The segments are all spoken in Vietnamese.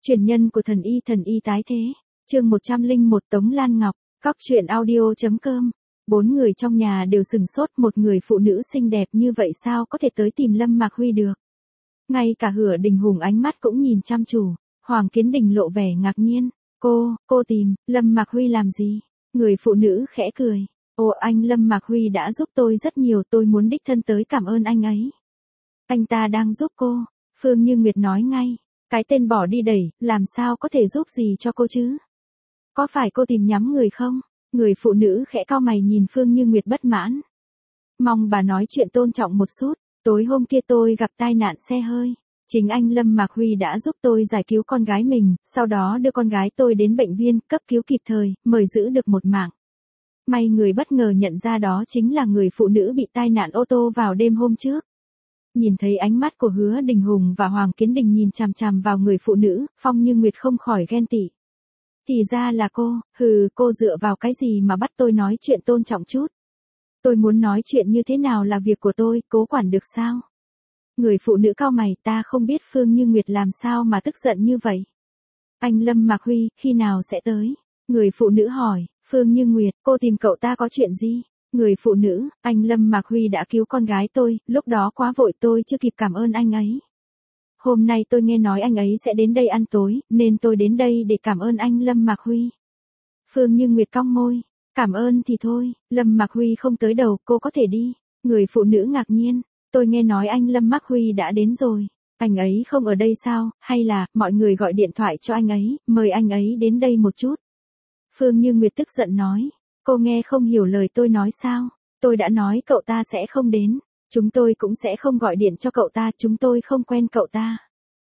Truyền nhân của thần y tái thế. Chương 101 Tống Lan Ngọc, Cóc truyện audio.com. 4 người trong nhà đều sừng sốt, một người phụ nữ xinh đẹp như vậy sao có thể tới tìm Lâm Mạc Huy được. Ngay cả Hứa Đình Hùng ánh mắt cũng nhìn chăm chú. Hoàng Kiến Đình lộ vẻ ngạc nhiên. Cô tìm Lâm Mạc Huy làm gì? Người phụ nữ khẽ cười. Ồ, anh Lâm Mạc Huy đã giúp tôi rất nhiều, tôi muốn đích thân tới cảm ơn anh ấy. Anh ta đang giúp cô. Phương Như Nguyệt nói ngay. Cái tên bỏ đi đẩy, làm sao có thể giúp gì cho cô chứ? Có phải cô tìm nhắm người không? Người phụ nữ khẽ cau mày nhìn Phương Như Nguyệt bất mãn. Mong bà nói chuyện tôn trọng một chút. Tối hôm kia tôi gặp tai nạn xe hơi. Chính anh Lâm Mạc Huy đã giúp tôi giải cứu con gái mình, sau đó đưa con gái tôi đến bệnh viện, cấp cứu kịp thời, mời giữ được một mạng. May người bất ngờ nhận ra đó chính là người phụ nữ bị tai nạn ô tô vào đêm hôm trước. Nhìn thấy ánh mắt của Hứa Đình Hùng và Hoàng Kiến Đình nhìn chằm chằm vào người phụ nữ, Phong Như Nguyệt không khỏi ghen tị. Thì ra là cô dựa vào cái gì mà bắt tôi nói chuyện tôn trọng chút? Tôi muốn nói chuyện như thế nào là việc của tôi, cố quản được sao? Người phụ nữ cau mày, ta không biết Phương Như Nguyệt làm sao mà tức giận như vậy. Anh Lâm Mạc Huy, khi nào sẽ tới? Người phụ nữ hỏi. Phương Như Nguyệt, cô tìm cậu ta có chuyện gì? Người phụ nữ, anh Lâm Mạc Huy đã cứu con gái tôi, lúc đó quá vội tôi chưa kịp cảm ơn anh ấy. Hôm nay tôi nghe nói anh ấy sẽ đến đây ăn tối, nên tôi đến đây để cảm ơn anh Lâm Mạc Huy. Phương Như Nguyệt cong môi. Cảm ơn thì thôi, Lâm Mạc Huy không tới đâu, cô có thể đi. Người phụ nữ ngạc nhiên. Tôi nghe nói anh Lâm Mạc Huy đã đến rồi. Anh ấy không ở đây sao, hay là mọi người gọi điện thoại cho anh ấy, mời anh ấy đến đây một chút. Phương Như Nguyệt tức giận nói. Cô nghe không hiểu lời tôi nói sao? Tôi đã nói cậu ta sẽ không đến. Chúng tôi cũng sẽ không gọi điện cho cậu ta, chúng tôi không quen cậu ta.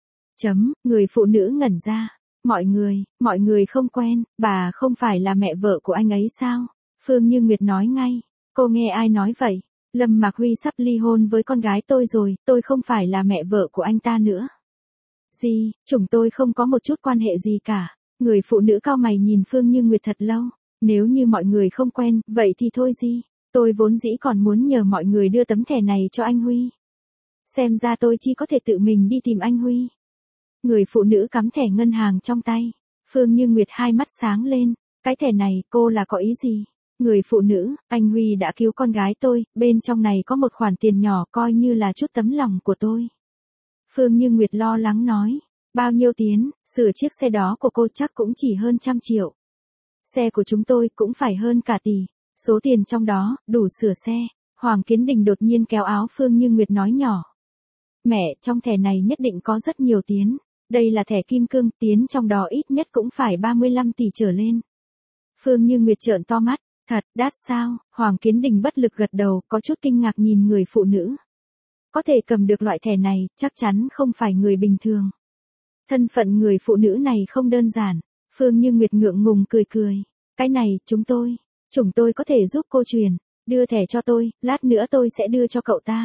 Người phụ nữ ngẩn ra. Mọi người không quen, bà không phải là mẹ vợ của anh ấy sao? Phương Như Nguyệt nói ngay. Cô nghe ai nói vậy? Lâm Mạc Huy sắp ly hôn với con gái tôi rồi, tôi không phải là mẹ vợ của anh ta nữa. Gì, chúng tôi không có một chút quan hệ gì cả. Người phụ nữ cau mày nhìn Phương Như Nguyệt thật lâu. Nếu như mọi người không quen, vậy thì thôi gì. Tôi vốn dĩ còn muốn nhờ mọi người đưa tấm thẻ này cho anh Huy. Xem ra tôi chỉ có thể tự mình đi tìm anh Huy. Người phụ nữ cắm thẻ ngân hàng trong tay. Phương Như Nguyệt hai mắt sáng lên. Cái thẻ này, cô là có ý gì? Người phụ nữ, anh Huy đã cứu con gái tôi, bên trong này có một khoản tiền nhỏ coi như là chút tấm lòng của tôi. Phương Như Nguyệt lo lắng nói. Bao nhiêu tiền, sửa chiếc xe đó của cô chắc cũng chỉ hơn 100 triệu. Xe của chúng tôi cũng phải hơn cả tỷ. Số tiền trong đó, đủ sửa xe. Hoàng Kiến Đình đột nhiên kéo áo Phương Như Nguyệt nói nhỏ. Mẹ, trong thẻ này nhất định có rất nhiều tiền. Đây là thẻ kim cương, tiền trong đó ít nhất cũng phải 35 tỷ trở lên. Phương Như Nguyệt trợn to mắt. Thật, đắt sao? Hoàng Kiến Đình bất lực gật đầu, có chút kinh ngạc nhìn người phụ nữ. Có thể cầm được loại thẻ này, chắc chắn không phải người bình thường. Thân phận người phụ nữ này không đơn giản. Phương Như Nguyệt ngượng ngùng cười. Cái này, chúng tôi có thể giúp cô truyền. Đưa thẻ cho tôi, lát nữa tôi sẽ đưa cho cậu ta.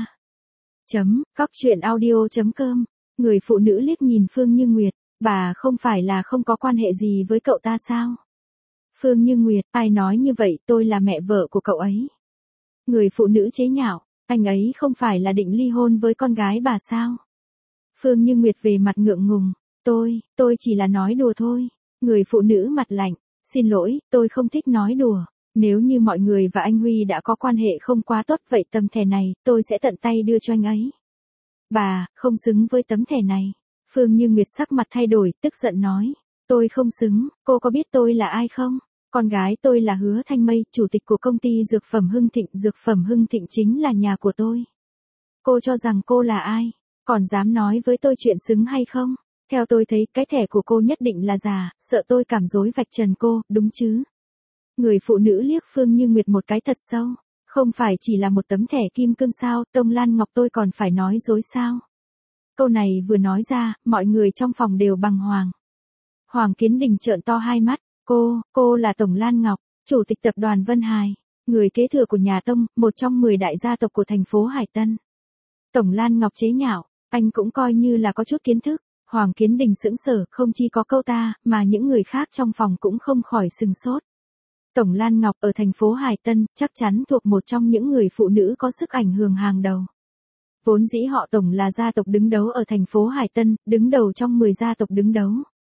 Cóc truyện audio.com. Người phụ nữ liếc nhìn Phương Như Nguyệt. Bà không phải là không có quan hệ gì với cậu ta sao? Phương Như Nguyệt, ai nói như vậy, tôi là mẹ vợ của cậu ấy. Người phụ nữ chế nhạo, anh ấy không phải là định ly hôn với con gái bà sao? Phương Như Nguyệt về mặt ngượng ngùng. Tôi chỉ là nói đùa thôi. Người phụ nữ mặt lạnh. Xin lỗi, tôi không thích nói đùa. Nếu như mọi người và anh Huy đã có quan hệ không quá tốt vậy tấm thẻ này, tôi sẽ tận tay đưa cho anh ấy. Bà, không xứng với tấm thẻ này. Phương Như Nguyệt sắc mặt thay đổi, tức giận nói. Tôi không xứng, cô có biết tôi là ai không? Con gái tôi là Hứa Thanh Mây, chủ tịch của công ty Dược phẩm Hưng Thịnh. Dược phẩm Hưng Thịnh chính là nhà của tôi. Cô cho rằng cô là ai? Còn dám nói với tôi chuyện xứng hay không? Theo tôi thấy cái thẻ của cô nhất định là giả, sợ tôi cảm dối vạch trần cô, đúng chứ? Người phụ nữ liếc Phương Như Nguyệt một cái thật sâu. Không phải chỉ là một tấm thẻ kim cương sao, Tông Lan Ngọc tôi còn phải nói dối sao? Câu này vừa nói ra, mọi người trong phòng đều bàng hoàng. Hoàng Kiến Đình trợn to hai mắt. Cô là Tổng Lan Ngọc, chủ tịch tập đoàn Vân Hải, người kế thừa của nhà Tông, một trong 10 đại gia tộc của thành phố Hải Tân. Tổng Lan Ngọc chế nhạo, anh cũng coi như là có chút kiến thức. Hoàng Kiến Đình sững sờ, không chỉ có câu ta, mà những người khác trong phòng cũng không khỏi sừng sốt. Tổng Lan Ngọc ở thành phố Hải Tân, chắc chắn thuộc một trong những người phụ nữ có sức ảnh hưởng hàng đầu. Vốn dĩ họ Tổng là gia tộc đứng đầu ở thành phố Hải Tân, đứng đầu trong 10 gia tộc đứng đầu.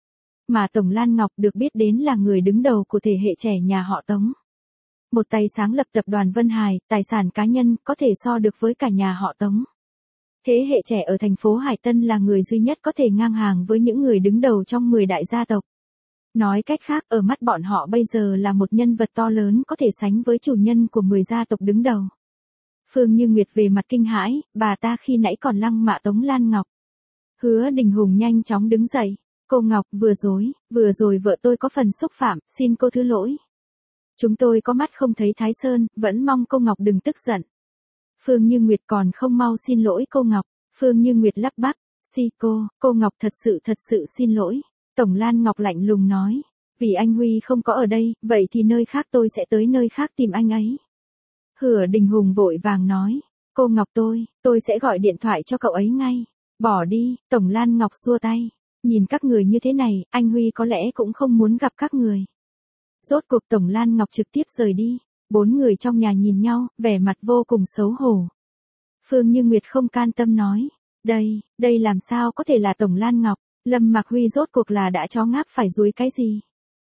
Mà Tổng Lan Ngọc được biết đến là người đứng đầu của thế hệ trẻ nhà họ Tống. Một tay sáng lập tập đoàn Vân Hải, tài sản cá nhân có thể so được với cả nhà họ Tống. Thế hệ trẻ ở thành phố Hải Tân là người duy nhất có thể ngang hàng với những người đứng đầu trong 10 đại gia tộc. Nói cách khác, ở mắt bọn họ bây giờ là một nhân vật to lớn có thể sánh với chủ nhân của 10 gia tộc đứng đầu. Phương Như Nguyệt về mặt kinh hãi, bà ta khi nãy còn lăng mạ Tống Lan Ngọc. Hứa Đình Hùng nhanh chóng đứng dậy. Cô Ngọc, vừa rồi vợ tôi có phần xúc phạm, xin cô thứ lỗi. Chúng tôi có mắt không thấy Thái Sơn, vẫn mong cô Ngọc đừng tức giận. Phương Như Nguyệt còn không mau xin lỗi cô Ngọc. Phương Như Nguyệt lắp bắp, cô Ngọc thật sự xin lỗi. Tổng Lan Ngọc lạnh lùng nói, vì anh Huy không có ở đây, vậy thì nơi khác tôi sẽ tới nơi khác tìm anh ấy. Hứa Đình Hùng vội vàng nói, cô Ngọc tôi sẽ gọi điện thoại cho cậu ấy ngay. Bỏ đi, Tổng Lan Ngọc xua tay. Nhìn các người như thế này, anh Huy có lẽ cũng không muốn gặp các người. Rốt cuộc Tổng Lan Ngọc trực tiếp rời đi. 4 người trong nhà nhìn nhau, vẻ mặt vô cùng xấu hổ. Phương Như Nguyệt không can tâm nói, đây làm sao có thể là Tổng Lan Ngọc, Lâm Mạc Huy rốt cuộc là đã chó ngáp phải dúi cái gì?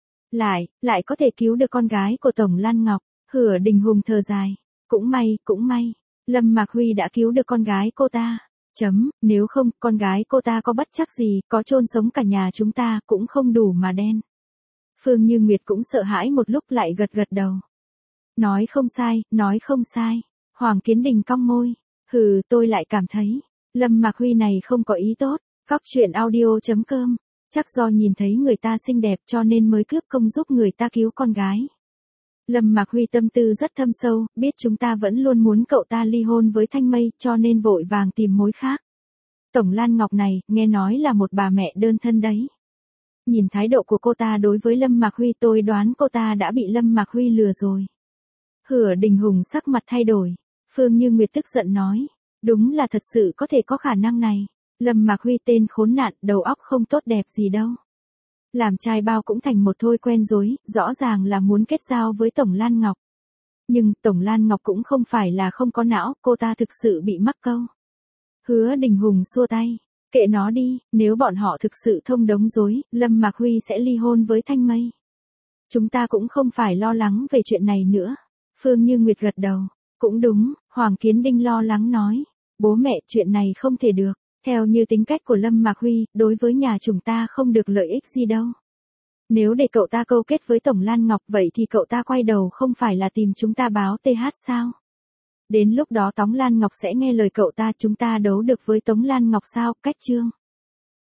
Lại có thể cứu được con gái của Tổng Lan Ngọc. Hứa Đình Hùng thở dài, cũng may, Lâm Mạc Huy đã cứu được con gái cô ta. Nếu không, con gái cô ta có bất trắc gì, có chôn sống cả nhà chúng ta cũng không đủ mà đen. Phương Như Nguyệt cũng sợ hãi một lúc lại gật đầu. Nói không sai. Hoàng Kiến Đình cong môi. Tôi lại cảm thấy, Lâm Mạc Huy này không có ý tốt. Góc truyện audio.com. Chắc do nhìn thấy người ta xinh đẹp cho nên mới cướp công giúp người ta cứu con gái. Lâm Mạc Huy tâm tư rất thâm sâu, biết chúng ta vẫn luôn muốn cậu ta ly hôn với Thanh Mây cho nên vội vàng tìm mối khác. Tổng Lan Ngọc này, nghe nói là một bà mẹ đơn thân đấy. Nhìn thái độ của cô ta đối với Lâm Mạc Huy tôi đoán cô ta đã bị Lâm Mạc Huy lừa rồi. Hứa Đình Hùng sắc mặt thay đổi. Phương Như Nguyệt tức giận nói. Đúng là thật sự có thể có khả năng này. Lâm Mạc Huy tên khốn nạn, đầu óc không tốt đẹp gì đâu. Làm trai bao cũng thành một thôi quen dối, rõ ràng là muốn kết giao với Tổng Lan Ngọc. Nhưng Tổng Lan Ngọc cũng không phải là không có não, cô ta thực sự bị mắc câu. Hứa Đình Hùng xua tay. Kệ nó đi, nếu bọn họ thực sự thông đống dối, Lâm Mạc Huy sẽ ly hôn với Thanh Mây. Chúng ta cũng không phải lo lắng về chuyện này nữa. Phương Như Nguyệt gật đầu. Cũng đúng, Hoàng Kiến Đinh lo lắng nói. Bố mẹ, chuyện này không thể được. Theo như tính cách của Lâm Mạc Huy, đối với nhà chúng ta không được lợi ích gì đâu. Nếu để cậu ta câu kết với Tổng Lan Ngọc vậy thì cậu ta quay đầu không phải là tìm chúng ta báo TH sao? Đến lúc đó Tống Lan Ngọc sẽ nghe lời cậu ta, chúng ta đấu được với Tống Lan Ngọc sao? Cách chương.